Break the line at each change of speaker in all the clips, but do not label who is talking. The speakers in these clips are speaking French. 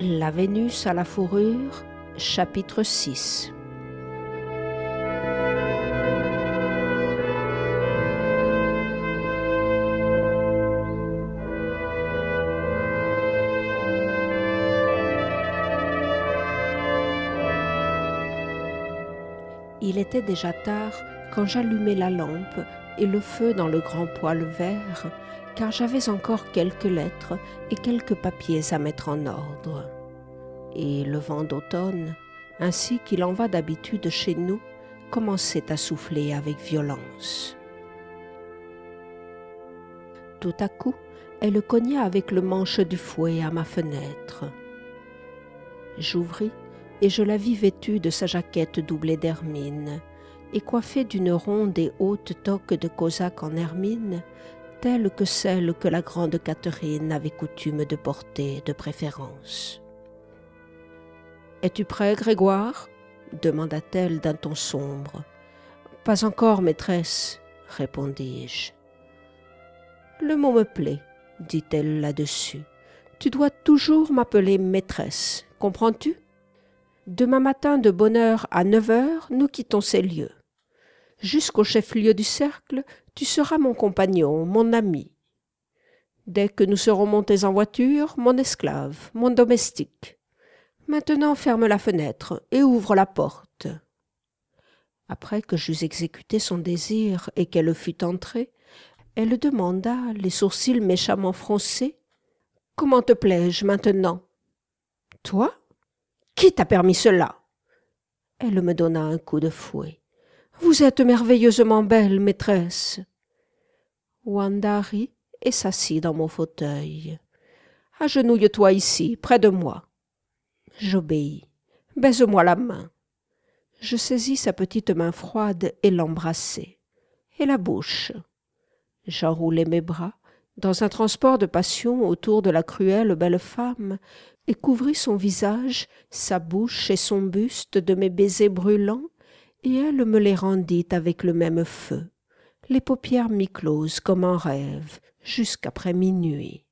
La Vénus à la fourrure, chapitre 6. Il était déjà tard quand j'allumai la lampe et le feu dans le grand poêle vert, car j'avais encore quelques lettres et quelques papiers à mettre en ordre. Et le vent d'automne, ainsi qu'il en va d'habitude chez nous, commençait à souffler avec violence. Tout à coup, elle cogna avec le manche du fouet à ma fenêtre. J'ouvris et je la vis vêtue de sa jaquette doublée d'hermine et coiffée d'une ronde et haute toque de cosaque en hermine, telle que celle que la grande Catherine avait coutume de porter de préférence. « Es-tu prêt, Grégoire » demanda-t-elle d'un ton sombre. « Pas encore, maîtresse, » répondis-je. « Le mot me plaît, » dit-elle là-dessus. « Tu dois toujours m'appeler maîtresse, comprends-tu ? Demain matin de bonne heure à 9h, nous quittons ces lieux. Jusqu'au chef-lieu du cercle, tu seras mon compagnon, mon ami. Dès que nous serons montés en voiture, mon esclave, mon domestique. Maintenant ferme la fenêtre et ouvre la porte. » Après que j'eus exécuté son désir et qu'elle fut entrée, elle demanda, les sourcils méchamment froncés, « Comment te plais-je maintenant ?»« Toi ? Qui t'a permis cela ?» Elle me donna un coup de fouet. « Vous êtes merveilleusement belle, maîtresse. » Wanda rit et s'assit dans mon fauteuil. « Agenouille-toi ici, près de moi. » J'obéis. « Baise-moi la main. » Je saisis sa petite main froide et l'embrassai. Et la bouche. J'enroulai mes bras, dans un transport de passion autour de la cruelle belle femme, et couvris son visage, sa bouche et son buste de mes baisers brûlants, et elle me les rendit avec le même feu, les paupières mi-closes comme en rêve, jusqu'après minuit.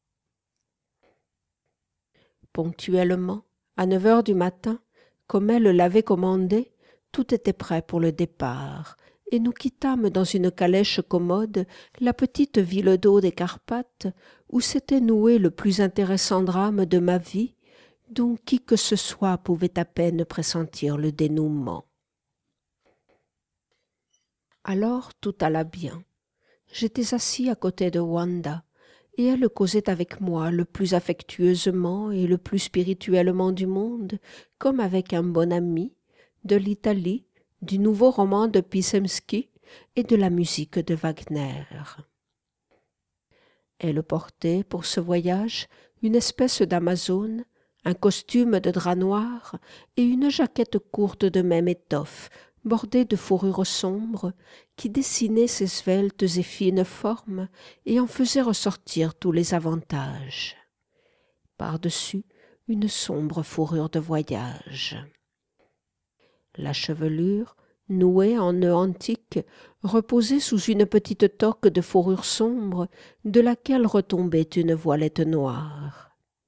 Ponctuellement, à 9h du matin, comme elle l'avait commandé, tout était prêt pour le départ, et nous quittâmes dans une calèche commode la petite ville d'eau des Carpates, où s'était noué le plus intéressant drame de ma vie, dont qui que ce soit pouvait à peine pressentir le dénouement. Alors tout alla bien. J'étais assis à côté de Wanda, et elle causait avec moi le plus affectueusement et le plus spirituellement du monde, comme avec un bon ami, de l'Italie, du nouveau roman de Pisemski et de la musique de Wagner. Elle portait pour ce voyage une espèce d'amazone, un costume de drap noir et une jaquette courte de même étoffe, bordée de fourrure sombre, qui dessinait ses sveltes et fines formes et en faisait ressortir tous les avantages. Par-dessus, une sombre fourrure de voyage. La chevelure, nouée en nœud antique, reposait sous une petite toque de fourrure sombre, de laquelle retombait une voilette noire.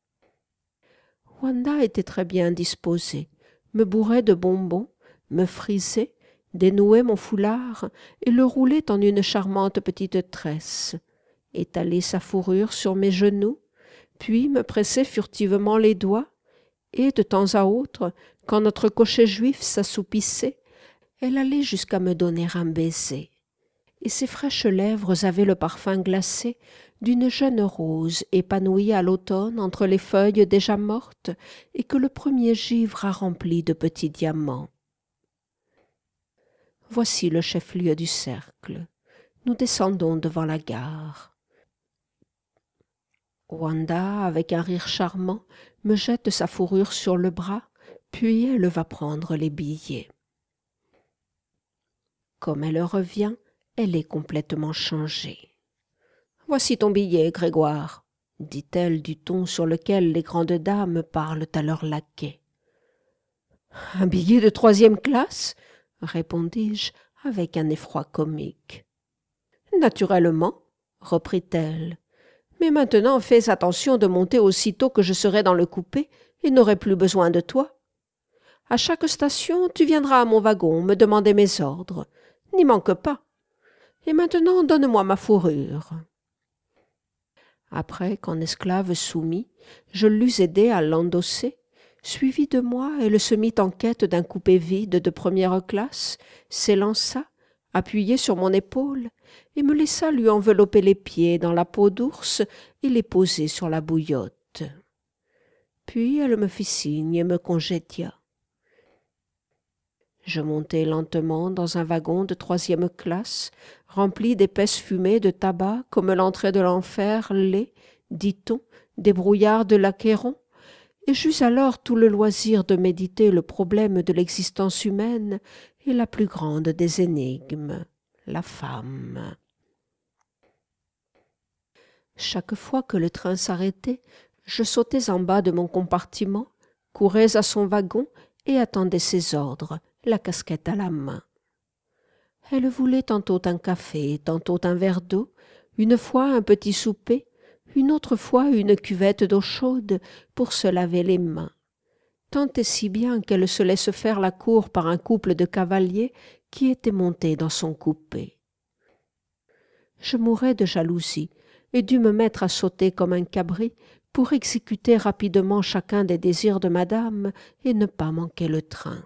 Wanda était très bien disposée, me bourrait de bonbons, me frisait, dénouait mon foulard et le roulait en une charmante petite tresse, étalait sa fourrure sur mes genoux, puis me pressait furtivement les doigts, et de temps à autre, quand notre cocher juif s'assoupissait, elle allait jusqu'à me donner un baiser. Et ses fraîches lèvres avaient le parfum glacé d'une jeune rose épanouie à l'automne entre les feuilles déjà mortes et que le premier givre a rempli de petits diamants. Voici le chef-lieu du cercle. Nous descendons devant la gare. Wanda, avec un rire charmant, me jette sa fourrure sur le bras, puis elle va prendre les billets. Comme elle revient, elle est complètement changée. « Voici ton billet, Grégoire, » dit-elle du ton sur lequel les grandes dames parlent à leurs laquais. « Un billet de 3e classe ?» répondis-je avec un effroi comique. « Naturellement, » reprit-elle, « Mais maintenant fais attention de monter aussitôt que je serai dans le coupé et n'aurai plus besoin de toi. À chaque station, tu viendras à mon wagon me demander mes ordres. N'y manque pas. Et maintenant, donne-moi ma fourrure. » Après qu'en esclave soumis, je l'eus aidé à l'endosser, suivi de moi, elle se mit en quête d'un coupé vide de première classe, s'élança, appuyée sur mon épaule, et me laissa lui envelopper les pieds dans la peau d'ours et les poser sur la bouillotte. Puis elle me fit signe et me congédia. Je montai lentement dans un wagon de 3e classe, rempli d'épaisses fumées de tabac comme l'entrée de l'enfer l'est, dit-on, des brouillards de l'Achéron, et j'eus alors tout le loisir de méditer le problème de l'existence humaine et la plus grande des énigmes, la femme. Chaque fois que le train s'arrêtait, je sautais en bas de mon compartiment, courais à son wagon et attendais ses ordres, la casquette à la main. Elle voulait tantôt un café, tantôt un verre d'eau, une fois un petit souper, une autre fois une cuvette d'eau chaude pour se laver les mains. Tant et si bien qu'elle se laisse faire la cour par un couple de cavaliers qui étaient montés dans son coupé. Je mourais de jalousie et dus me mettre à sauter comme un cabri pour exécuter rapidement chacun des désirs de madame et ne pas manquer le train.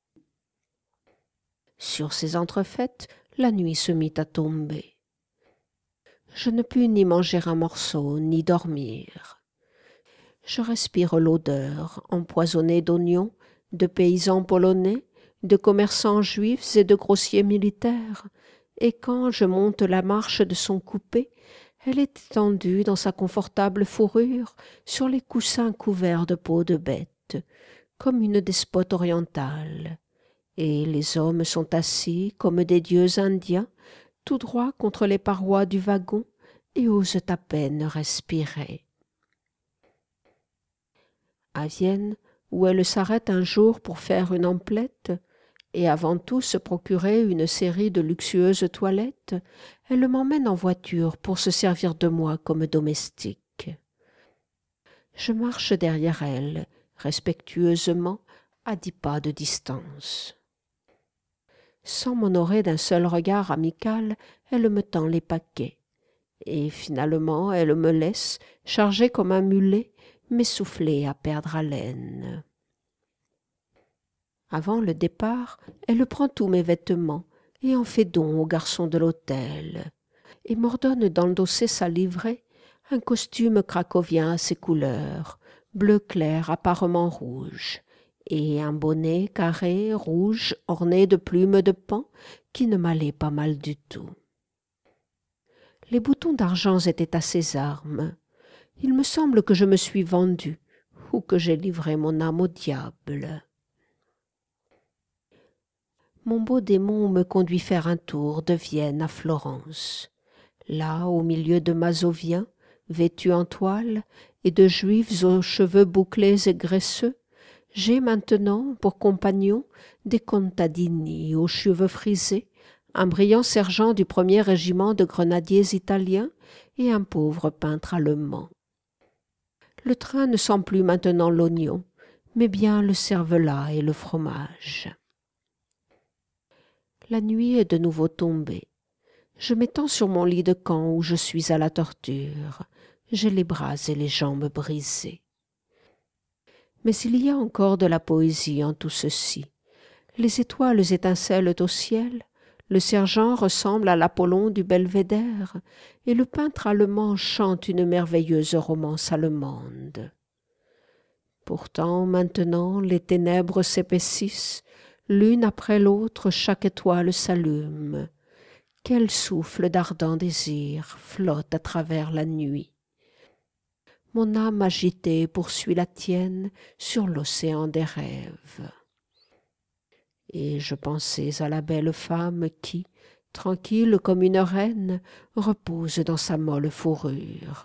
Sur ces entrefaites, la nuit se mit à tomber. Je ne pus ni manger un morceau, ni dormir. Je respire l'odeur empoisonnée d'oignons, de paysans polonais, de commerçants juifs et de grossiers militaires, et quand je monte la marche de son coupé, elle est étendue dans sa confortable fourrure sur les coussins couverts de peau de bête, comme une despote orientale. Et les hommes sont assis comme des dieux indiens, tout droit contre les parois du wagon, et osent à peine respirer. À Vienne, où elle s'arrête un jour pour faire une emplette, et avant tout se procurer une série de luxueuses toilettes, elle m'emmène en voiture pour se servir de moi comme domestique. Je marche derrière elle, respectueusement, à 10 pas de distance. Sans m'honorer d'un seul regard amical, elle me tend les paquets. Et finalement, elle me laisse, chargée comme un mulet, m'essouffler à perdre haleine. Avant le départ, elle prend tous mes vêtements et en fait don au garçon de l'hôtel, et m'ordonne d'endosser sa livrée, un costume cracovien à ses couleurs, bleu clair apparemment rouge, et un bonnet carré rouge orné de plumes de paon qui ne m'allait pas mal du tout. Les boutons d'argent étaient à ses armes. Il me semble que je me suis vendue ou que j'ai livré mon âme au diable. Mon beau démon me conduit faire un tour de Vienne à Florence. Là, au milieu de Mazoviens, vêtus en toile, et de Juifs aux cheveux bouclés et graisseux, j'ai maintenant pour compagnon des contadini aux cheveux frisés, un brillant sergent du 1er régiment de grenadiers italiens et un pauvre peintre allemand. Le train ne sent plus maintenant l'oignon, mais bien le cervelas et le fromage. La nuit est de nouveau tombée. Je m'étends sur mon lit de camp où je suis à la torture. J'ai les bras et les jambes brisés. Mais il y a encore de la poésie en tout ceci. Les étoiles étincellent au ciel, le sergent ressemble à l'Apollon du belvédère, et le peintre allemand chante une merveilleuse romance allemande. Pourtant, maintenant, les ténèbres s'épaississent, l'une après l'autre, chaque étoile s'allume. Quel souffle d'ardent désir flotte à travers la nuit. Mon âme agitée poursuit la tienne sur l'océan des rêves. Et je pensais à la belle femme qui, tranquille comme une reine, repose dans sa molle fourrure.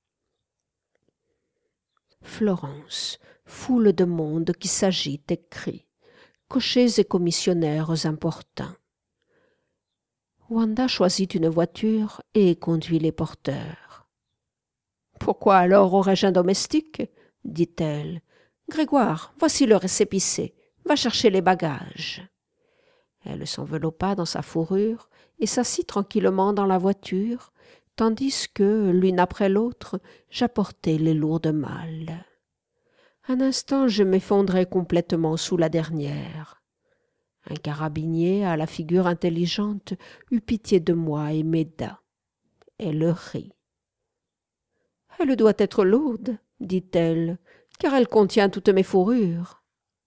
Florence, foule de monde qui s'agite et crie, cochers et commissionnaires importuns. Wanda choisit une voiture et conduit les porteurs. Pourquoi alors aurais-je un domestique? Dit-elle. Grégoire, voici le récépissé. Va chercher les bagages. Elle s'enveloppa dans sa fourrure et s'assit tranquillement dans la voiture, tandis que, l'une après l'autre, j'apportais les lourdes malles. Un instant, je m'effondrai complètement sous la dernière. Un carabinier à la figure intelligente eut pitié de moi et m'aida. Elle rit. « Elle doit être lourde, dit-elle, car elle contient toutes mes fourrures. »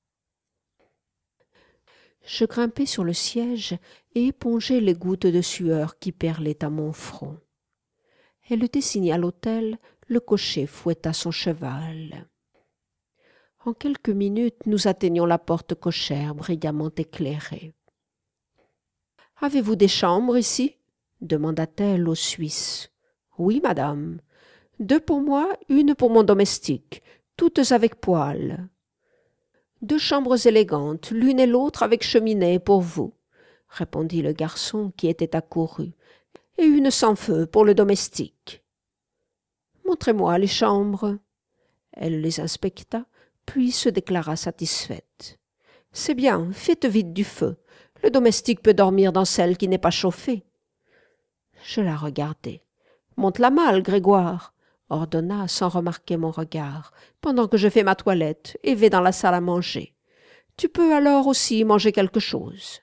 Je grimpai sur le siège et épongeai les gouttes de sueur qui perlaient à mon front. Elle désigna l'hôtel, le cocher fouetta son cheval. En quelques minutes, nous atteignions la porte cochère brillamment éclairée. « Avez-vous des chambres ici ?» demanda-t-elle au Suisse. « Oui, madame. 2 pour moi, 1 pour mon domestique, toutes avec poêle. 2 chambres élégantes, l'une et l'autre avec cheminée pour vous, » répondit le garçon qui était accouru, « et 1 sans feu pour le domestique. »« Montrez-moi les chambres. » Elle les inspecta, puis se déclara satisfaite. « C'est bien, faites vite du feu. Le domestique peut dormir dans celle qui n'est pas chauffée. » Je la regardai. « Monte la malle, Grégoire, » ordonna sans remarquer mon regard, pendant que je fais ma toilette et vais dans la salle à manger. Tu peux alors aussi manger quelque chose.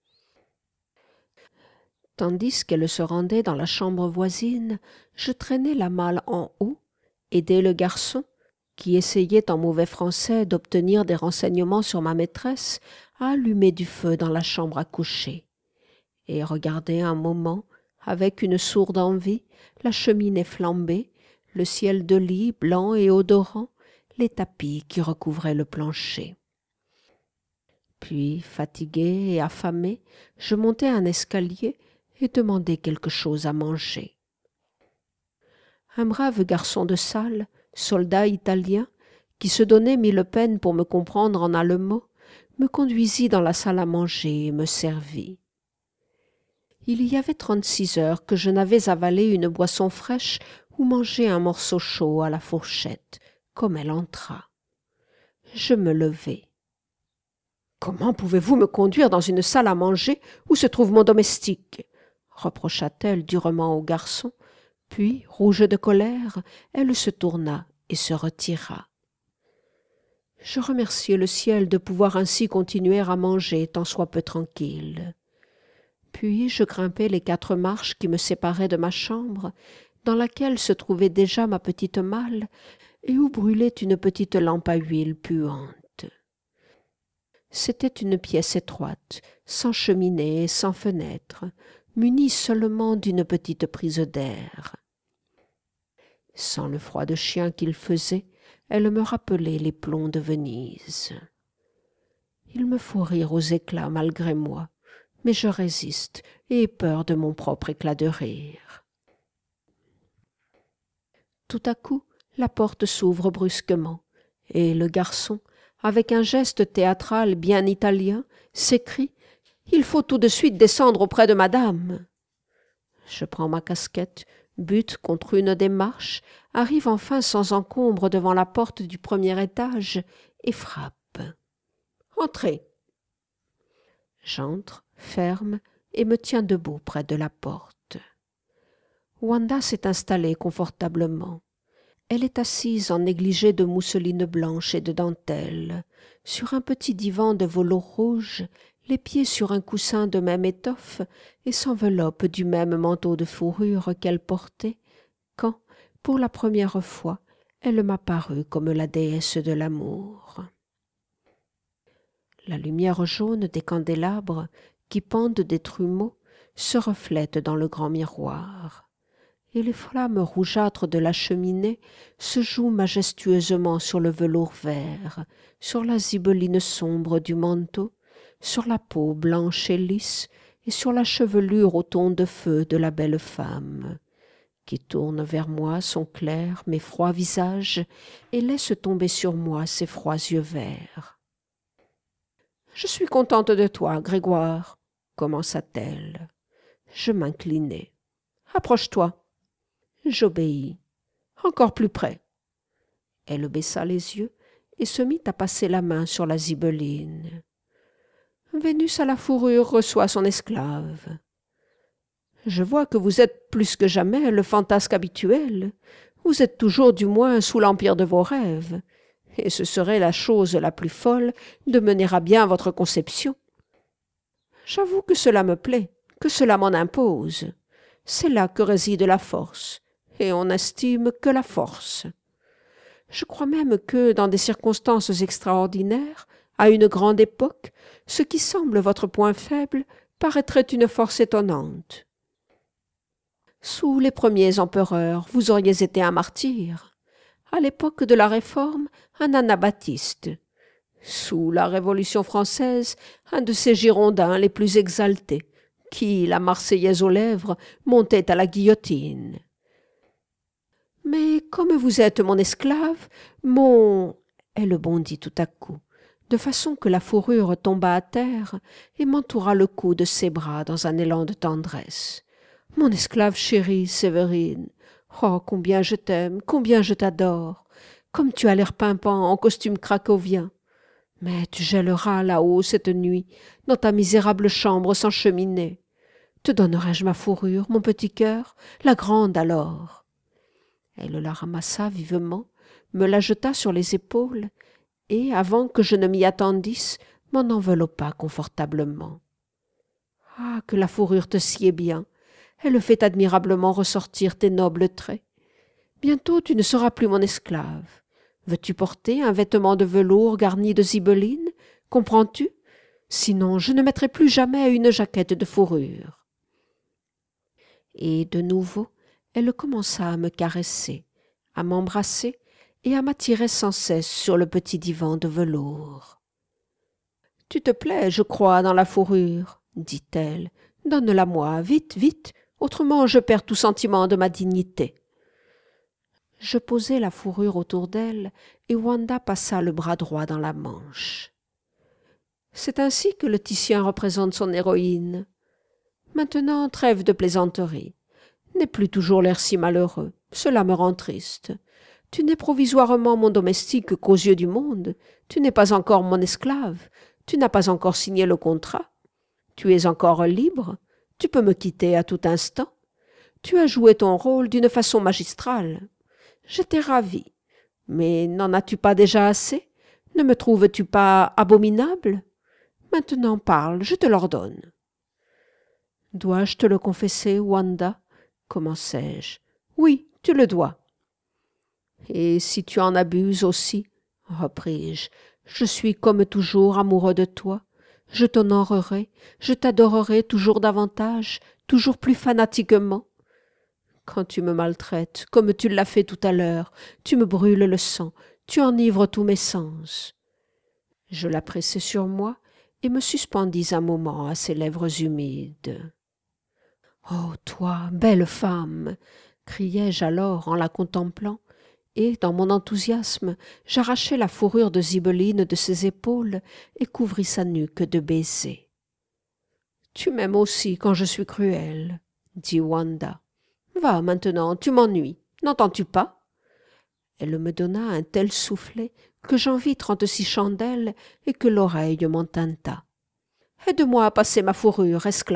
Tandis qu'elle se rendait dans la chambre voisine, je traînais la malle en haut, aidai le garçon, qui essayait en mauvais français d'obtenir des renseignements sur ma maîtresse, à allumer du feu dans la chambre à coucher, et regardai un moment, avec une sourde envie, la cheminée flambée, le ciel de lit blanc et odorant, les tapis qui recouvraient le plancher. Puis, fatigué et affamé, je montai un escalier et demandai quelque chose à manger. Un brave garçon de salle, soldat italien, qui se donnait 1000 peines pour me comprendre en allemand, me conduisit dans la salle à manger et me servit. Il y avait 36 heures que je n'avais avalé une boisson fraîche ou mangé un morceau chaud à la fourchette, comme elle entra. Je me levai. « Comment pouvez-vous me conduire dans une salle à manger où se trouve mon domestique ?» reprocha-t-elle durement au garçon, puis, rouge de colère, elle se tourna et se retira. Je remerciai le ciel de pouvoir ainsi continuer à manger tant soit peu tranquille. Puis je grimpai les 4 marches qui me séparaient de ma chambre, dans laquelle se trouvait déjà ma petite malle et où brûlait une petite lampe à huile puante. C'était une pièce étroite, sans cheminée et sans fenêtre, munie seulement d'une petite prise d'air. Sans le froid de chien qu'il faisait, elle me rappelait les plombs de Venise. Il me faut rire aux éclats malgré moi, mais je résiste et ai peur de mon propre éclat de rire. Tout à coup, la porte s'ouvre brusquement, et le garçon, avec un geste théâtral bien italien, s'écrie « Il faut tout de suite descendre auprès de madame !» Je prends ma casquette, bute contre une des marches, arrive enfin sans encombre devant la porte du premier étage et frappe. « Entrez !» J'entre, ferme et me tiens debout près de la porte. Wanda s'est installée confortablement. Elle est assise en négligé de mousseline blanche et de dentelle, sur un petit divan de velours rouge, les pieds sur un coussin de même étoffe et s'enveloppe du même manteau de fourrure qu'elle portait, quand, pour la première fois, elle m'apparut comme la déesse de l'amour. La lumière jaune des candélabres, qui pendent des trumeaux, se reflète dans le grand miroir, et les flammes rougeâtres de la cheminée se jouent majestueusement sur le velours vert, sur la zibeline sombre du manteau, sur la peau blanche et lisse et sur la chevelure au ton de feu de la belle femme, qui tourne vers moi son clair mais froid visage et laisse tomber sur moi ses froids yeux verts. « Je suis contente de toi, Grégoire, » commença-t-elle. Je m'inclinai. « Approche-toi. » J'obéis. Encore plus près. » Elle baissa les yeux et se mit à passer la main sur la zibeline. « Vénus à la fourrure reçoit son esclave. Je vois que vous êtes plus que jamais le fantasque habituel. Vous êtes toujours du moins sous l'empire de vos rêves, et ce serait la chose la plus folle de mener à bien votre conception. J'avoue que cela me plaît, que cela m'en impose. C'est là que réside la force, et on n'estime que la force. Je crois même que, dans des circonstances extraordinaires, à une grande époque, ce qui semble votre point faible paraîtrait une force étonnante. Sous les premiers empereurs, vous auriez été un martyr. À l'époque de la Réforme, un anabaptiste. Sous la Révolution française, un de ces Girondins les plus exaltés, qui, la Marseillaise aux lèvres, montait à la guillotine. Mais comme vous êtes mon esclave, mon... » Elle bondit tout à coup, de façon que la fourrure tomba à terre et m'entoura le cou de ses bras dans un élan de tendresse. « Mon esclave chérie, Séverine, oh, combien je t'aime, combien je t'adore, comme tu as l'air pimpant en costume cracovien. Mais tu gèleras là-haut cette nuit, dans ta misérable chambre sans cheminée. Te donnerai-je ma fourrure, mon petit cœur, la grande alors ?» Elle la ramassa vivement, me la jeta sur les épaules, et, avant que je ne m'y attendisse, m'en enveloppa confortablement. « Ah, que la fourrure te sied bien! Elle fait admirablement ressortir tes nobles traits. Bientôt tu ne seras plus mon esclave. Veux-tu porter un vêtement de velours garni de zibeline? Comprends-tu? Sinon, je ne mettrai plus jamais une jaquette de fourrure. » Et de nouveau, elle commença à me caresser, à m'embrasser et à m'attirer sans cesse sur le petit divan de velours. « Tu te plais, je crois, dans la fourrure, » dit-elle. « Donne-la-moi, vite, vite, autrement je perds tout sentiment de ma dignité. » Je posai la fourrure autour d'elle et Wanda passa le bras droit dans la manche. C'est ainsi que le Titien représente son héroïne. Maintenant, trêve de plaisanterie. N'aie plus toujours l'air si malheureux, cela me rend triste. Tu n'es provisoirement mon domestique qu'aux yeux du monde, tu n'es pas encore mon esclave, tu n'as pas encore signé le contrat. Tu es encore libre, tu peux me quitter à tout instant. Tu as joué ton rôle d'une façon magistrale. J'étais ravie. Mais n'en as-tu pas déjà assez? Ne me trouves-tu pas abominable? Maintenant parle, je te l'ordonne. Dois-je te le confesser, Wanda? Commençai-je. Oui, tu le dois. Et si tu en abuses aussi, repris-je, je suis comme toujours amoureux de toi. Je t'honorerai, je t'adorerai toujours davantage, toujours plus fanatiquement. Quand tu me maltraites, comme tu l'as fait tout à l'heure, tu me brûles le sang, tu enivres tous mes sens. Je la pressai sur moi et me suspendis un moment à ses lèvres humides. « Oh, toi, belle femme !» criai-je alors en la contemplant, et, dans mon enthousiasme, j'arrachai la fourrure de zibeline de ses épaules et couvris sa nuque de baisers. « Tu m'aimes aussi quand je suis cruelle, » dit Wanda. « Va maintenant, tu m'ennuies, n'entends-tu pas ?» Elle me donna un tel soufflet que j'en vis 36 chandelles et que l'oreille m'en tinta. « Aide-moi à passer ma fourrure, esclave. »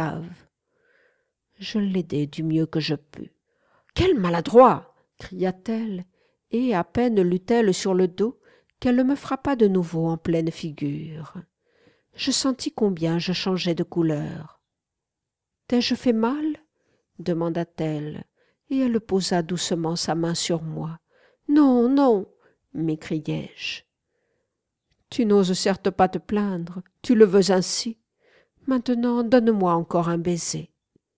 Je l'aidai du mieux que je pus. « Quel maladroit !» cria-t-elle, et à peine l'eut-elle sur le dos qu'elle me frappa de nouveau en pleine figure. Je sentis combien je changeais de couleur. « T'ai-je fait mal ?» demanda-t-elle, et elle posa doucement sa main sur moi. « Non, non !» m'écriai-je. « Tu n'oses certes pas te plaindre, tu le veux ainsi. Maintenant, donne-moi encore un baiser. »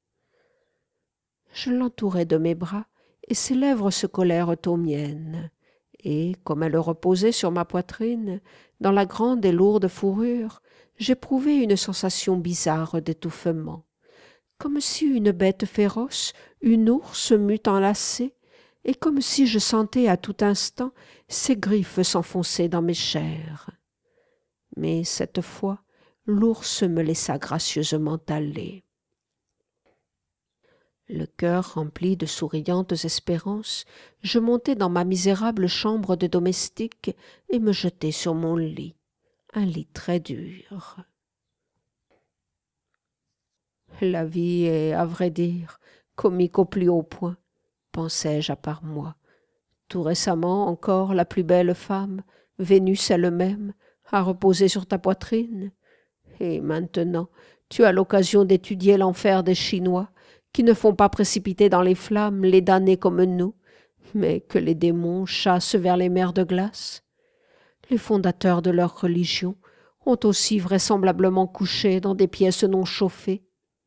Je l'entourai de mes bras, et ses lèvres se collèrent aux miennes, et, comme elle reposait sur ma poitrine, dans la grande et lourde fourrure, j'éprouvai une sensation bizarre d'étouffement, comme si une bête féroce, une ours, m'eût enlacée, et comme si je sentais à tout instant ses griffes s'enfoncer dans mes chairs. Mais cette fois, l'ours me laissa gracieusement aller. Le cœur rempli de souriantes espérances, je montai dans ma misérable chambre de domestique et me jetai sur mon lit, un lit très dur. La vie est, à vrai dire, comique au plus haut point, pensai-je à part moi. Tout récemment encore, la plus belle femme, Vénus elle-même, a reposé sur ta poitrine. Et maintenant, tu as l'occasion d'étudier l'enfer des Chinois, qui ne font pas précipiter dans les flammes les damnés comme nous, mais que les démons chassent vers les mers de glace. Les fondateurs de leur religion ont aussi vraisemblablement couché dans des pièces non chauffées.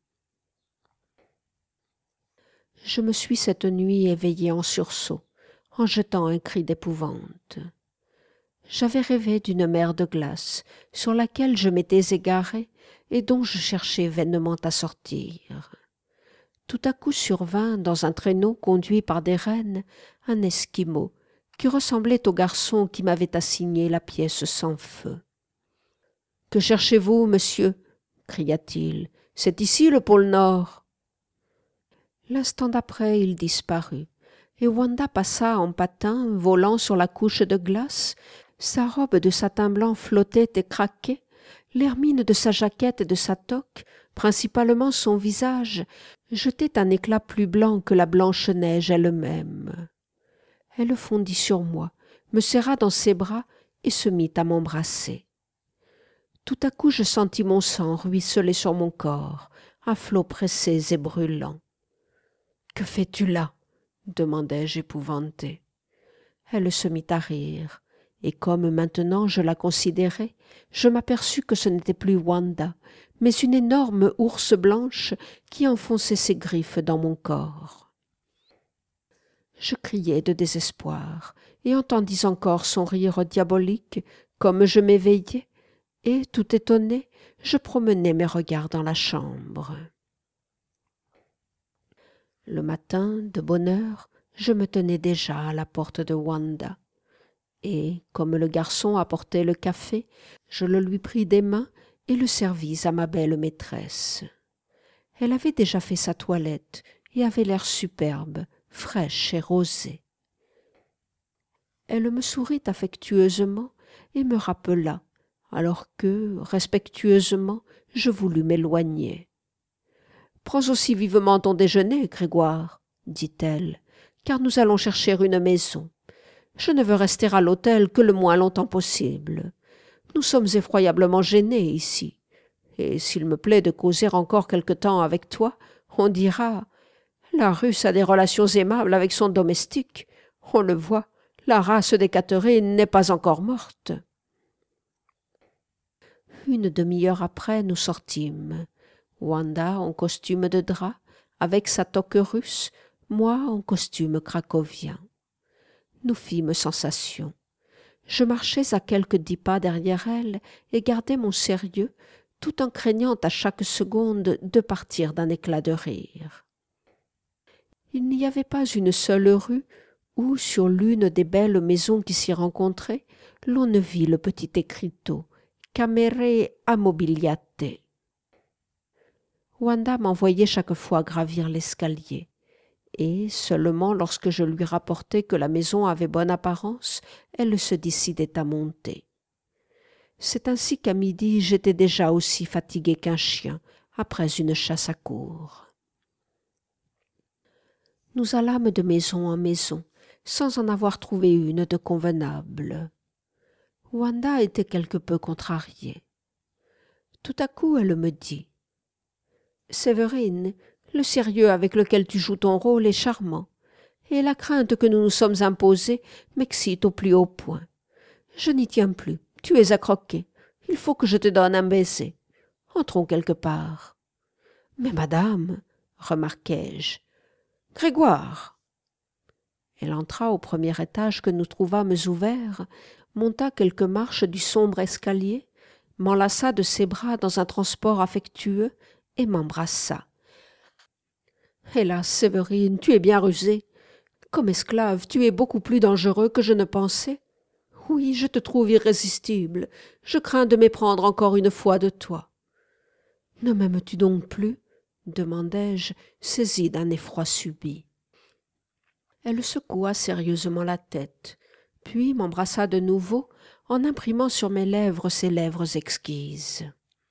Je me suis cette nuit éveillée en sursaut, en jetant un cri d'épouvante. J'avais rêvé d'une mer de glace sur laquelle je m'étais égaré et dont je cherchais vainement à sortir. Tout à coup survint, dans un traîneau conduit par des rennes, un esquimau qui ressemblait au garçon qui m'avait assigné la pièce sans feu. « Que cherchez-vous, monsieur ?» cria-t-il. « C'est ici le pôle Nord. » L'instant d'après, il disparut, et Wanda passa en patin, volant sur la couche de glace. Sa robe de satin blanc flottait et craquait, l'hermine de sa jaquette et de sa toque, principalement son visage, jetait un éclat plus blanc que la Blanche-Neige elle-même. Elle fondit sur moi, me serra dans ses bras et se mit à m'embrasser. Tout à coup, je sentis mon sang ruisseler sur mon corps, à flots pressés et brûlants. « Que fais-tu là ?» demandai-je épouvanté. Elle se mit à rire, et comme maintenant je la considérais, je m'aperçus que ce n'était plus Wanda, mais une énorme ours blanche qui enfonçait ses griffes dans mon corps. Je criai de désespoir, et entendis encore son rire diabolique, comme je m'éveillais, et, tout étonné, je promenai mes regards dans la chambre. Le matin, de bonne heure, je me tenais déjà à la porte de Wanda. Et, comme le garçon apportait le café, je le lui pris des mains et le servis à ma belle maîtresse. Elle avait déjà fait sa toilette et avait l'air superbe, fraîche et rosée. Elle me sourit affectueusement et me rappela, alors que, respectueusement, je voulus m'éloigner. « Prends aussi vivement ton déjeuner, Grégoire, » dit-elle, « car nous allons chercher une maison. Je ne veux rester à l'hôtel que le moins longtemps possible. Nous sommes effroyablement gênés ici, et s'il me plaît de causer encore quelque temps avec toi, on dira « La Russe a des relations aimables avec son domestique. On le voit, la race des Catherine n'est pas encore morte. » Une demi-heure après, nous sortîmes. Wanda en costume de drap, avec sa toque russe, moi en costume cracovien. Nous fîmes sensation. Je marchais à quelques 10 pas derrière elle et gardais mon sérieux, tout en craignant à chaque seconde de partir d'un éclat de rire. Il n'y avait pas une seule rue où, sur l'une des belles maisons qui s'y rencontraient, l'on ne vit le petit écriteau « Camere ammobiliate ». Wanda m'envoyait chaque fois gravir l'escalier, et seulement lorsque je lui rapportais que la maison avait bonne apparence, elle se décidait à monter. C'est ainsi qu'à midi j'étais déjà aussi fatigué qu'un chien après une chasse à courre. Nous allâmes de maison en maison, sans en avoir trouvé une de convenable. Wanda était quelque peu contrariée. Tout à coup elle me dit « Séverine, le sérieux avec lequel tu joues ton rôle est charmant, et la crainte que nous nous sommes imposée m'excite au plus haut point. Je n'y tiens plus, tu es à croquer, il faut que je te donne un baiser. Entrons quelque part. »« Mais madame, remarquai-je, Grégoire !» Elle entra au premier étage que nous trouvâmes ouvert, monta quelques marches du sombre escalier, m'enlaça de ses bras dans un transport affectueux et m'embrassa. « Hélas, Séverine, tu es bien rusée. Comme esclave, tu es beaucoup plus dangereux que je ne pensais. Oui, je te trouve irrésistible. Je crains de m'éprendre encore une fois de toi. » « Ne m'aimes-tu donc plus » demandai-je, saisi d'un effroi subit. Elle secoua sérieusement la tête, puis m'embrassa de nouveau en imprimant sur mes lèvres ses lèvres exquises.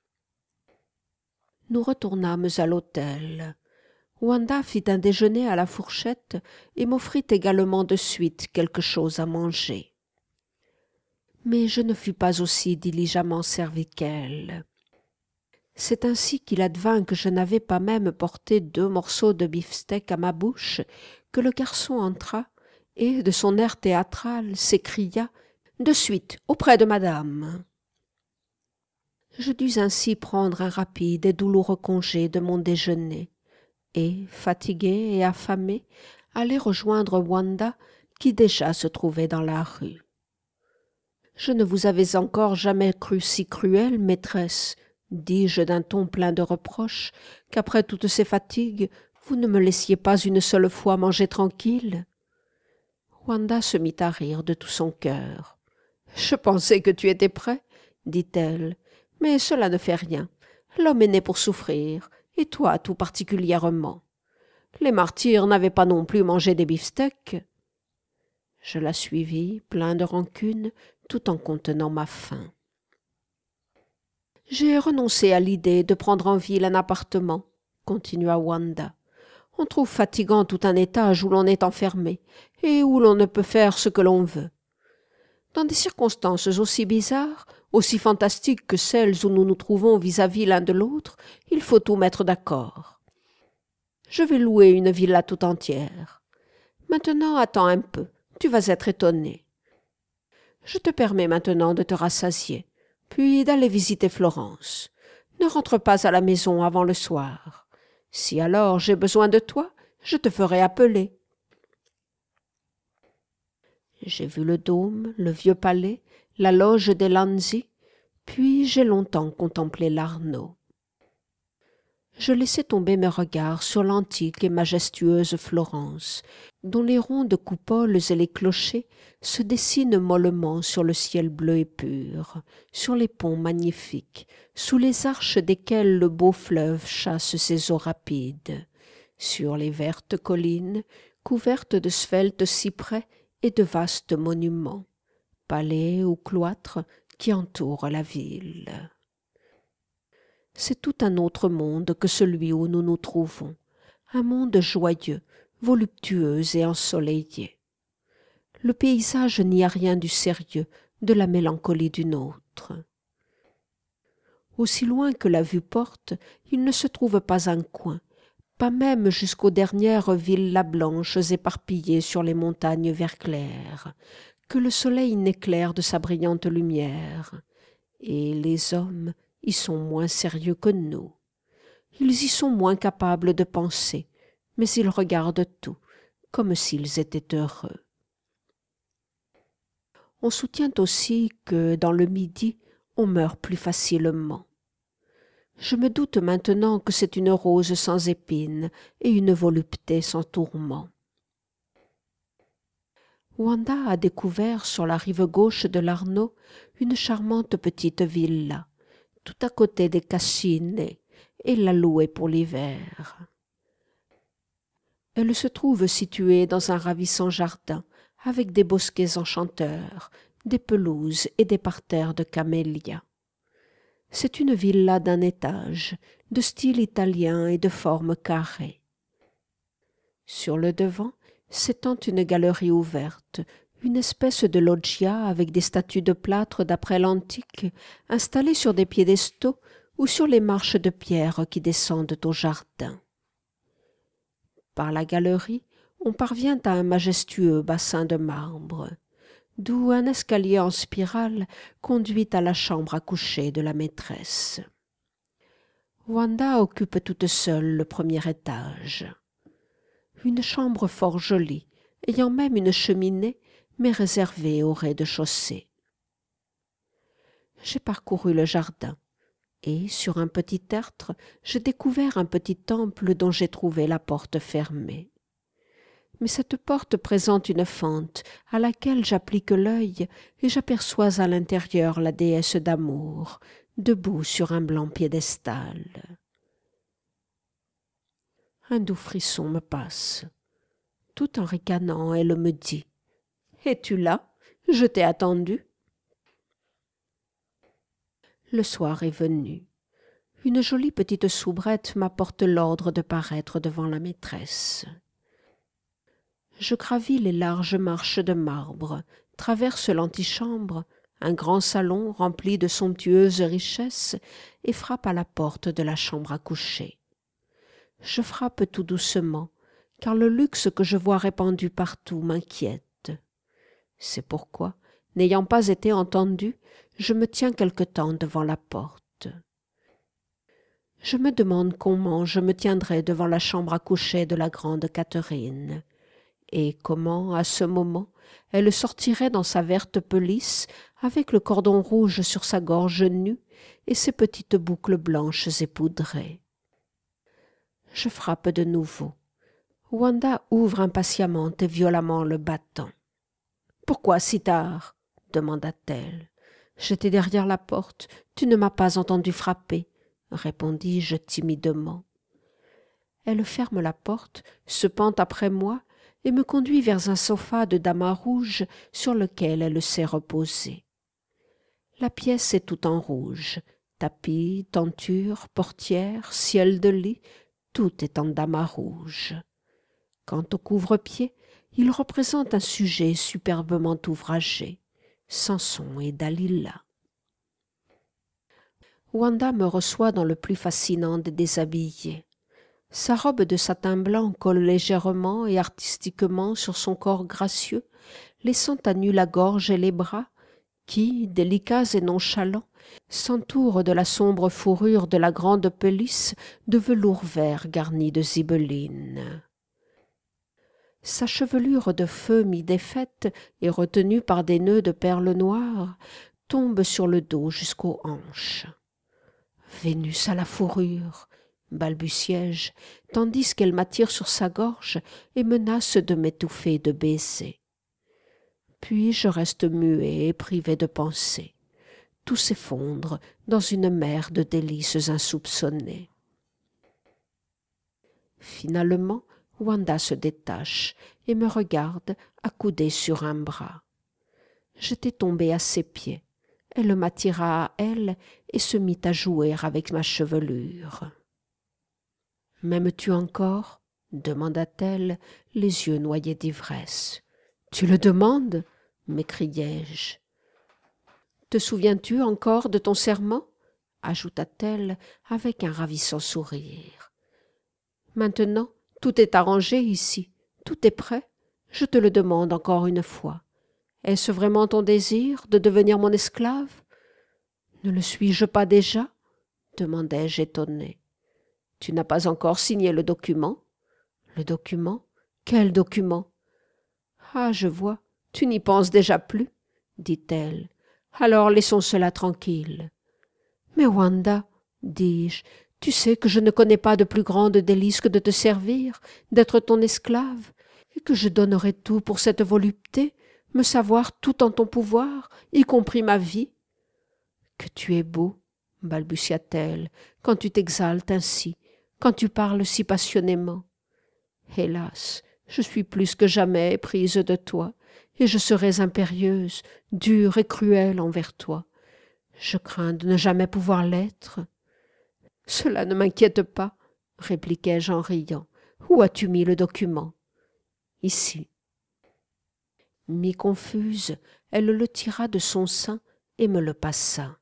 Nous retournâmes à l'hôtel. Wanda fit un déjeuner à la fourchette et m'offrit également de suite quelque chose à manger. Mais je ne fus pas aussi diligemment servi qu'elle. C'est ainsi qu'il advint que je n'avais pas même porté 2 morceaux de beefsteak à ma bouche que le garçon entra et, de son air théâtral, s'écria « De suite, auprès de madame !» Je dus ainsi prendre un rapide et douloureux congé de mon déjeuner et, fatigué et affamé, aller rejoindre Wanda qui déjà se trouvait dans la rue. « Je ne vous avais encore jamais cru si cruelle, maîtresse, » dis-je d'un ton plein de reproche, « qu'après toutes ces fatigues, vous ne me laissiez pas une seule fois manger tranquille. » Wanda se mit à rire de tout son cœur. « Je pensais que tu étais prêt, » dit-elle, « mais cela ne fait rien. L'homme est né pour souffrir, et toi tout particulièrement. Les martyrs n'avaient pas non plus mangé des beefsteaks. » Je la suivis, plein de rancune, tout en contenant ma faim. « J'ai renoncé à l'idée de prendre en ville un appartement, » continua Wanda. « On trouve fatigant tout un étage où l'on est enfermé et où l'on ne peut faire ce que l'on veut. Dans des circonstances aussi bizarres, aussi fantastiques que celles où nous nous trouvons vis-à-vis l'un de l'autre, il faut tout mettre d'accord. Je vais louer une villa tout entière. Maintenant, attends un peu, tu vas être étonné. Je te permets maintenant de te rassasier, puis d'aller visiter Florence. Ne rentre pas à la maison avant le soir. Si alors j'ai besoin de toi, je te ferai appeler. » J'ai vu le dôme, le vieux palais, la loge des Lanzi, puis j'ai longtemps contemplé l'Arno. Je laissai tomber mes regards sur l'antique et majestueuse Florence, dont les rondes coupoles et les clochers se dessinent mollement sur le ciel bleu et pur, sur les ponts magnifiques, sous les arches desquels le beau fleuve chasse ses eaux rapides, sur les vertes collines couvertes de sveltes cyprès et de vastes monuments, palais ou cloîtres qui entourent la ville. C'est tout un autre monde que celui où nous nous trouvons, un monde joyeux, voluptueux et ensoleillé. Le paysage n'y a rien du sérieux, de la mélancolie du nôtre. Aussi loin que la vue porte, il ne se trouve pas un coin, pas même jusqu'aux dernières villas blanches éparpillées sur les montagnes vert clair, que le soleil n'éclaire de sa brillante lumière, et les hommes y sont moins sérieux que nous. Ils y sont moins capables de penser, mais ils regardent tout, comme s'ils étaient heureux. On soutient aussi que, dans le Midi, on meurt plus facilement. Je me doute maintenant que c'est une rose sans épines et une volupté sans tourment. Wanda a découvert sur la rive gauche de l'Arno une charmante petite villa, tout à côté des Cascine, et l'a louée pour l'hiver. Elle se trouve située dans un ravissant jardin, avec des bosquets enchanteurs, des pelouses et des parterres de camélias. C'est une villa d'un étage, de style italien et de forme carrée. Sur le devant s'étend une galerie ouverte, une espèce de loggia avec des statues de plâtre d'après l'antique, installées sur des piédestaux ou sur les marches de pierre qui descendent au jardin. Par la galerie, on parvient à un majestueux bassin de marbre, d'où un escalier en spirale conduit à la chambre à coucher de la maîtresse. Wanda occupe toute seule le premier étage. Une chambre fort jolie, ayant même une cheminée, mais réservée au rez-de-chaussée. J'ai parcouru le jardin, et, sur un petit tertre, j'ai découvert un petit temple dont j'ai trouvé la porte fermée. Mais cette porte présente une fente à laquelle j'applique l'œil et j'aperçois à l'intérieur la déesse d'amour, debout sur un blanc piédestal. Un doux frisson me passe. Tout en ricanant, elle me dit « Es-tu là? Je t'ai attendu. » Le soir est venu. Une jolie petite soubrette m'apporte l'ordre de paraître devant la maîtresse. Je gravis les larges marches de marbre, traverse l'antichambre, un grand salon rempli de somptueuses richesses, et frappe à la porte de la chambre à coucher. Je frappe tout doucement, car le luxe que je vois répandu partout m'inquiète. C'est pourquoi, n'ayant pas été entendu, je me tiens quelque temps devant la porte. Je me demande comment je me tiendrai devant la chambre à coucher de la grande Catherine, et comment, à ce moment, elle sortirait dans sa verte pelisse, avec le cordon rouge sur sa gorge nue et ses petites boucles blanches et poudrées. Je frappe de nouveau. Wanda ouvre impatiemment et violemment le battant. « Pourquoi si tard ?» demanda-t-elle. « J'étais derrière la porte, tu ne m'as pas entendu frapper, » répondis-je timidement. Elle ferme la porte, se pend après moi et me conduit vers un sofa de damas rouge sur lequel elle s'est reposée. La pièce est tout en rouge, tapis, tenture, portière, ciel de lit, tout est en damas rouge. Quant au couvre-pied, il représente un sujet superbement ouvragé, Samson et Dalila. Wanda me reçoit dans le plus fascinant des déshabillés. Sa robe de satin blanc colle légèrement et artistiquement sur son corps gracieux, laissant à nu la gorge et les bras, qui, délicats et nonchalants, s'entourent de la sombre fourrure de la grande pelisse de velours vert garnie de zibeline. Sa chevelure de feu mi-défaite et retenue par des nœuds de perles noires tombe sur le dos jusqu'aux hanches. « Vénus à la fourrure !» balbutiai-je, tandis qu'elle m'attire sur sa gorge et menace de m'étouffer de baisers. Puis je reste muet et privé de pensée. Tout s'effondre dans une mer de délices insoupçonnées. Finalement, Wanda se détache et me regarde accoudée sur un bras. J'étais tombé à ses pieds. Elle m'attira à elle et se mit à jouer avec ma chevelure. « M'aimes-tu encore ?» demanda-t-elle, les yeux noyés d'ivresse. « Tu le demandes ?» m'écriai-je. « Te souviens-tu encore de ton serment ?» ajouta-t-elle avec un ravissant sourire. « Maintenant, tout est arrangé ici, tout est prêt. Je te le demande encore une fois. Est-ce vraiment ton désir de devenir mon esclave ? » « Ne le suis-je pas déjà ?» demandai-je étonné. « Tu n'as pas encore signé le document ?»« Le document ? Quel document ?»« Ah, je vois, tu n'y penses déjà plus, » dit-elle. « Alors laissons cela tranquille. »« Mais Wanda, dis-je, tu sais que je ne connais pas de plus grande délice que de te servir, d'être ton esclave, et que je donnerais tout pour cette volupté, me savoir tout en ton pouvoir, y compris ma vie. »« Que tu es beau, » balbutia-t-elle, « quand tu t'exaltes ainsi, quand tu parles si passionnément. Hélas, je suis plus que jamais éprise de toi, et je serais impérieuse, dure et cruelle envers toi. Je crains de ne jamais pouvoir l'être. »« Cela ne m'inquiète pas, » répliquai-je en riant. « Où as-tu mis le document ?»« Ici. » Mi-confuse, elle le tira de son sein et me le passa.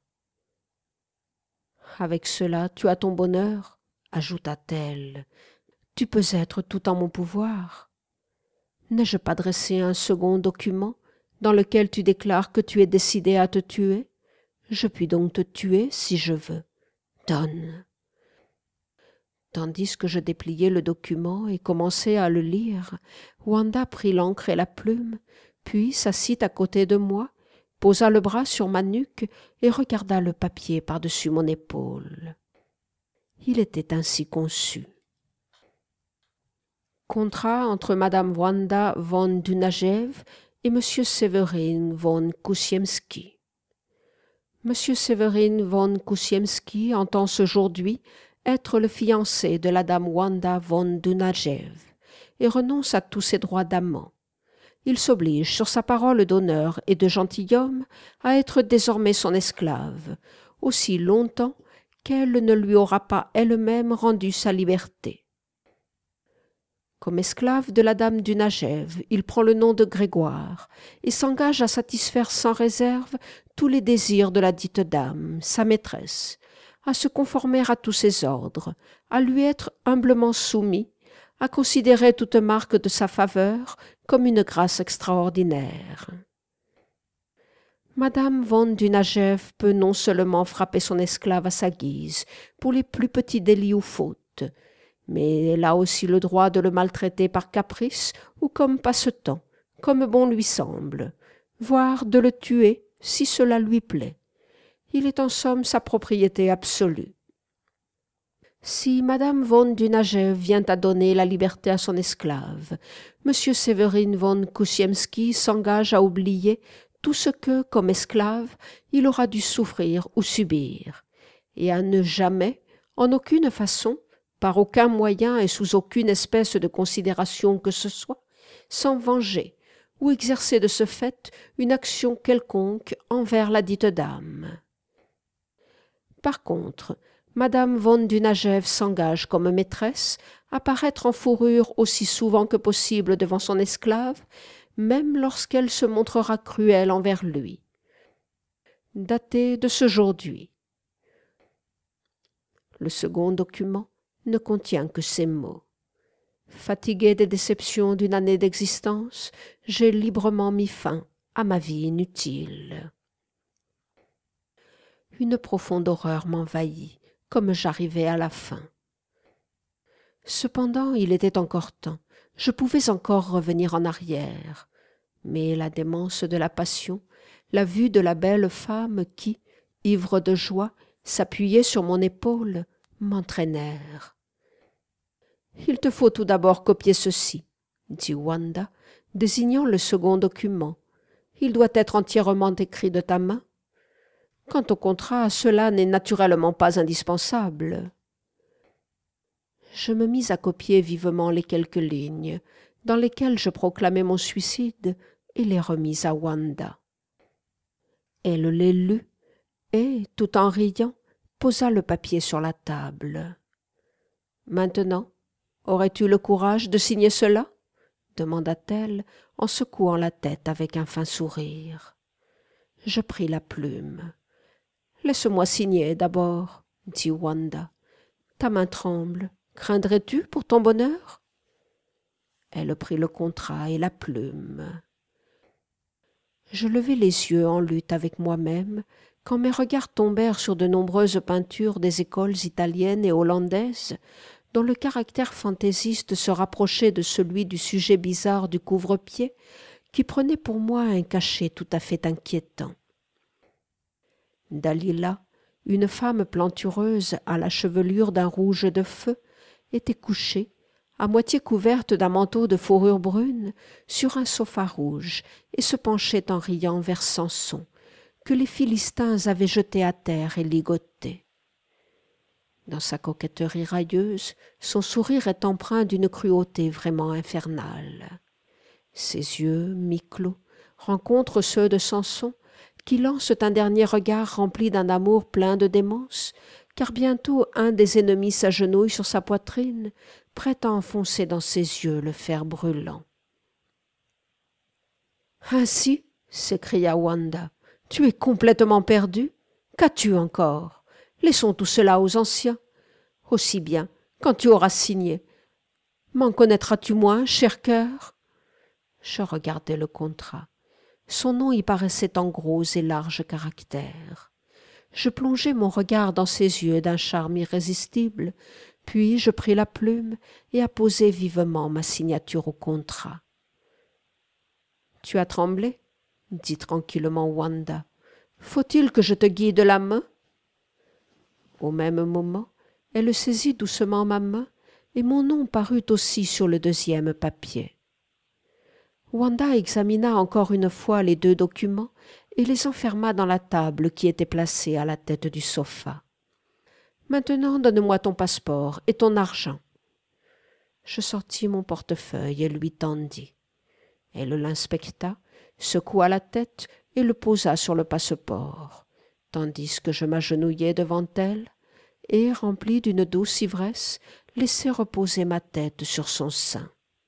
« Avec cela, tu as ton bonheur, » ajouta-t-elle. « Tu peux être tout en mon pouvoir. N'ai-je pas dressé un second document dans lequel tu déclares que tu es décidé à te tuer? Je puis donc te tuer si je veux. Donne. » Tandis que je dépliais le document et commençais à le lire, Wanda prit l'encre et la plume, puis s'assit à côté de moi, posa le bras sur ma nuque et regarda le papier par-dessus mon épaule. Il était ainsi conçu. Contrat entre Madame Wanda von Dunajew et Monsieur Séverin von Kusiemski. Monsieur Séverin von Kusiemski entend aujourd'hui être le fiancé de la dame Wanda von Dunajew et renonce à tous ses droits d'amant. Il s'oblige sur sa parole d'honneur et de gentilhomme à être désormais son esclave, aussi longtemps qu'elle ne lui aura pas elle-même rendu sa liberté. Comme esclave de la dame Dunajew, il prend le nom de Grégoire et s'engage à satisfaire sans réserve tous les désirs de la dite dame, sa maîtresse, à se conformer à tous ses ordres, à lui être humblement soumis, à considérer toute marque de sa faveur comme une grâce extraordinaire. Madame von Dunajew peut non seulement frapper son esclave à sa guise pour les plus petits délits ou fautes, mais elle a aussi le droit de le maltraiter par caprice ou comme passe-temps, comme bon lui semble, voire de le tuer si cela lui plaît. Il est en somme sa propriété absolue. Si madame von Dunajew vient à donner la liberté à son esclave, monsieur Séverine von Kusiemski s'engage à oublier tout ce que, comme esclave, il aura dû souffrir ou subir, et à ne jamais, en aucune façon, par aucun moyen et sous aucune espèce de considération que ce soit, s'en venger ou exercer de ce fait une action quelconque envers la dite dame. Par contre, madame von Dunajew s'engage comme maîtresse à paraître en fourrure aussi souvent que possible devant son esclave, même lorsqu'elle se montrera cruelle envers lui. Daté de ce jour-là. Le second document ne contient que ces mots. Fatigué des déceptions d'une année d'existence, j'ai librement mis fin à ma vie inutile. Une profonde horreur m'envahit, comme j'arrivais à la fin. Cependant, il était encore temps, je pouvais encore revenir en arrière, mais la démence de la passion, la vue de la belle femme qui, ivre de joie, s'appuyait sur mon épaule, m'entraînèrent. « Il te faut tout d'abord copier ceci, » dit Wanda, désignant le second document. « Il doit être entièrement écrit de ta main. Quant au contrat, cela n'est naturellement pas indispensable. » Je me mis à copier vivement les quelques lignes, dans lesquelles je proclamais mon suicide, et les remis à Wanda. Elle les lut, et, tout en riant, posa le papier sur la table. « Maintenant, aurais-tu le courage de signer cela ?» demanda-t-elle en secouant la tête avec un fin sourire. Je pris la plume. « Laisse-moi signer d'abord, » dit Wanda. « Ta main tremble. Craindrais-tu pour ton bonheur ?» Elle prit le contrat et la plume. Je levai les yeux en lutte avec moi-même quand mes regards tombèrent sur de nombreuses peintures des écoles italiennes et hollandaises dont le caractère fantaisiste se rapprochait de celui du sujet bizarre du couvre-pied qui prenait pour moi un cachet tout à fait inquiétant. Dalila, une femme plantureuse à la chevelure d'un rouge de feu, était couchée, à moitié couverte d'un manteau de fourrure brune, sur un sofa rouge et se penchait en riant vers Samson, que les Philistins avaient jeté à terre et ligoté. Dans sa coquetterie railleuse, son sourire est empreint d'une cruauté vraiment infernale. Ses yeux, mi-clos, rencontrent ceux de Samson, qui lancent un dernier regard rempli d'un amour plein de démence, car bientôt un des ennemis s'agenouille sur sa poitrine, prêt à enfoncer dans ses yeux le fer brûlant. « Ainsi, » s'écria Wanda, « tu es complètement perdu? Qu'as-tu encore? Laissons tout cela aux anciens. Aussi bien, quand tu auras signé. M'en connaîtras-tu moins, cher cœur ?» Je regardai le contrat. Son nom y paraissait en gros et larges caractères. Je plongeai mon regard dans ses yeux d'un charme irrésistible, puis je pris la plume et apposai vivement ma signature au contrat. « Tu as tremblé ?» dit tranquillement Wanda. « Faut-il que je te guide la main ?» Au même moment, elle saisit doucement ma main et mon nom parut aussi sur le deuxième papier. Wanda examina encore une fois les deux documents et les enferma dans la table qui était placée à la tête du sofa. Maintenant, donne-moi ton passeport et ton argent. » Je sortis mon portefeuille et lui tendis. Elle l'inspecta, secoua la tête et le posa sur le passeport, tandis que je m'agenouillai devant elle et, rempli d'une douce ivresse, laissai reposer ma tête sur son sein.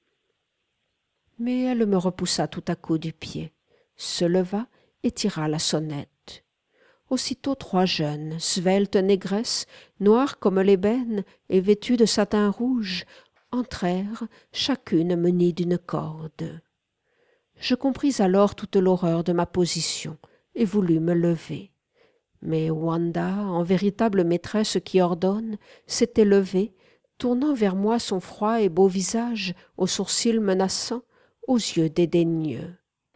Mais elle me repoussa tout à coup du pied, se leva et tira la sonnette. Aussitôt 3 jeunes, sveltes négresses, noires comme l'ébène et vêtues de satin rouge, entrèrent, chacune munie d'une corde. Je compris alors toute l'horreur de ma position et voulus me lever. Mais Wanda, en véritable maîtresse qui ordonne, s'était levée, tournant vers moi son froid et beau visage, aux sourcils menaçants, aux yeux dédaigneux.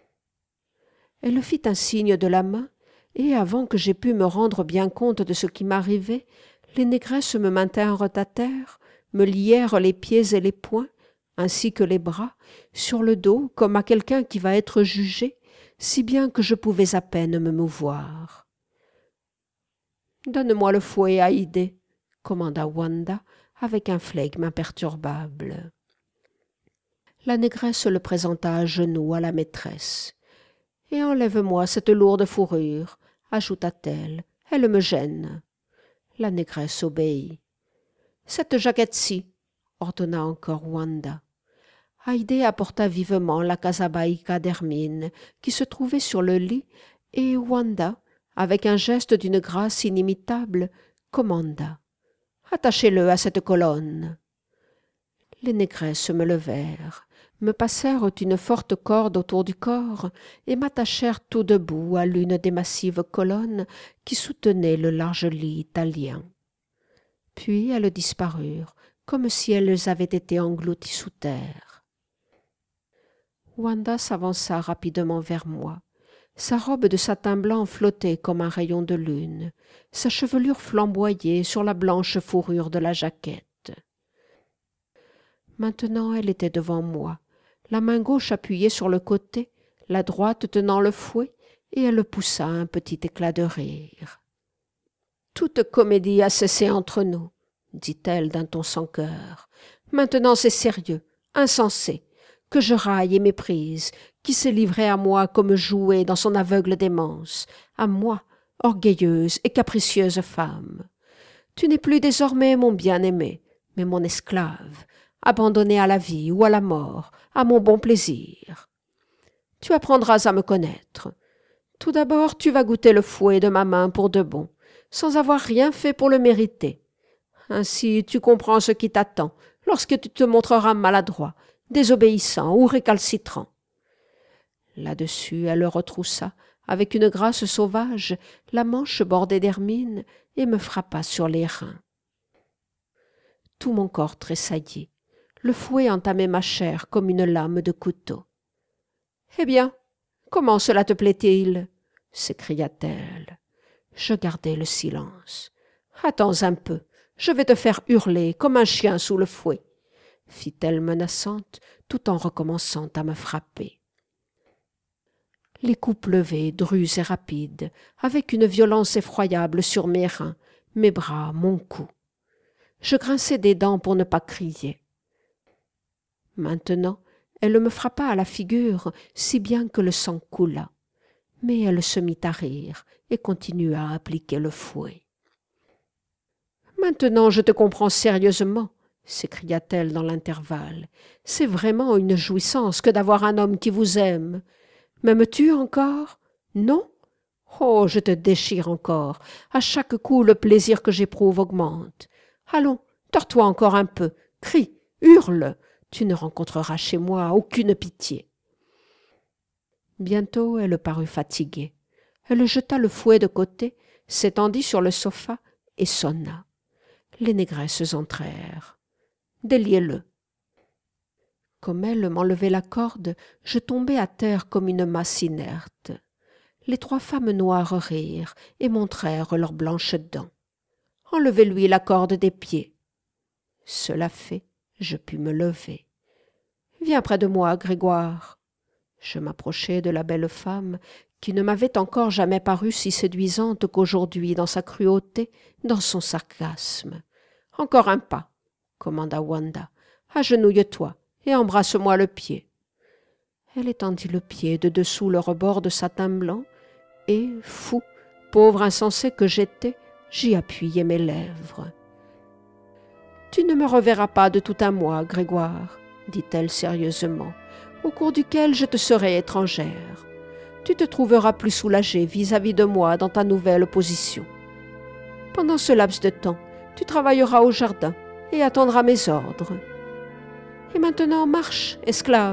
Elle fit un signe de la main, et avant que j'aie pu me rendre bien compte de ce qui m'arrivait, les négresses me maintinrent à terre, me lièrent les pieds et les poings, ainsi que les bras, sur le dos comme à quelqu'un qui va être jugé, si bien que je pouvais à peine me mouvoir. « Donne-moi le fouet, Haïdé, » commanda Wanda avec un flegme imperturbable. La négresse le présenta à genoux à la maîtresse. « Et enlève-moi cette lourde fourrure, » ajouta-t-elle, « elle me gêne. » La négresse obéit. « Cette jaquette-ci, » ordonna encore Wanda. Haïdé apporta vivement la casabaïca d'Hermine, qui se trouvait sur le lit, et Wanda, avec un geste d'une grâce inimitable, commanda. « Attachez-le à cette colonne. » Les négresses me levèrent, me passèrent une forte corde autour du corps et m'attachèrent tout debout à l'une des massives colonnes qui soutenaient le large lit italien. Puis elles disparurent, comme si elles avaient été englouties sous terre. Wanda s'avança rapidement vers moi. Sa robe de satin blanc flottait comme un rayon de lune, sa chevelure flamboyait sur la blanche fourrure de la jaquette. Maintenant elle était devant moi, la main gauche appuyée sur le côté, la droite tenant le fouet, et elle poussa un petit éclat de rire. « Toute comédie a cessé entre nous, » dit-elle d'un ton sans cœur. « Maintenant c'est sérieux, insensé, que je raille et méprise, qui s'est livré à moi comme jouet dans son aveugle démence, à moi, orgueilleuse et capricieuse femme. Tu n'es plus désormais mon bien-aimé, mais mon esclave, abandonné à la vie ou à la mort, à mon bon plaisir. Tu apprendras à me connaître. Tout d'abord, tu vas goûter le fouet de ma main pour de bon, sans avoir rien fait pour le mériter. Ainsi, tu comprends ce qui t'attend lorsque tu te montreras maladroit, désobéissant ou récalcitrant. » Là-dessus, elle retroussa, avec une grâce sauvage, la manche bordée d'hermine et me frappa sur les reins. Tout mon corps tressaillit. Le fouet entamait ma chair comme une lame de couteau. « Eh bien, comment cela te plaît-il » s'écria-t-elle. Je gardai le silence. « Attends un peu, je vais te faire hurler comme un chien sous le fouet » fit-elle menaçante, tout en recommençant à me frapper. Les coups pleuvaient, drus et rapides, avec une violence effroyable sur mes reins, mes bras, mon cou. Je grinçai des dents pour ne pas crier. Maintenant, elle me frappa à la figure, si bien que le sang coula. Mais elle se mit à rire et continua à appliquer le fouet. « Maintenant, je te comprends sérieusement, » s'écria-t-elle dans l'intervalle. « C'est vraiment une jouissance que d'avoir un homme qui vous aime. M'aimes-tu encore? Non? Oh, je te déchire encore. À chaque coup, le plaisir que j'éprouve augmente. Allons, tords-toi encore un peu, crie, hurle. Tu ne rencontreras chez moi aucune pitié. » Bientôt, elle parut fatiguée. Elle jeta le fouet de côté, s'étendit sur le sofa et sonna. Les négresses entrèrent. « Déliez-le. » Comme elle m'enlevait la corde, je tombai à terre comme une masse inerte. Les 3 femmes noires rirent et montrèrent leurs blanches dents. « Enlevez-lui la corde des pieds. » Cela fait, je pus me lever. « Viens près de moi, Grégoire. » Je m'approchai de la belle femme qui ne m'avait encore jamais paru si séduisante qu'aujourd'hui dans sa cruauté, dans son sarcasme. « Encore un pas, » commanda Wanda. « Agenouille-toi et embrasse-moi le pied. » Elle étendit le pied de dessous le rebord de satin blanc, et, fou, pauvre insensé que j'étais, j'y appuyai mes lèvres. « Tu ne me reverras pas de tout un mois, Grégoire, dit-elle sérieusement, au cours duquel je te serai étrangère. Tu te trouveras plus soulagé vis-à-vis de moi dans ta nouvelle position. Pendant ce laps de temps, tu travailleras au jardin et attendras mes ordres. Et maintenant marche, esclave. »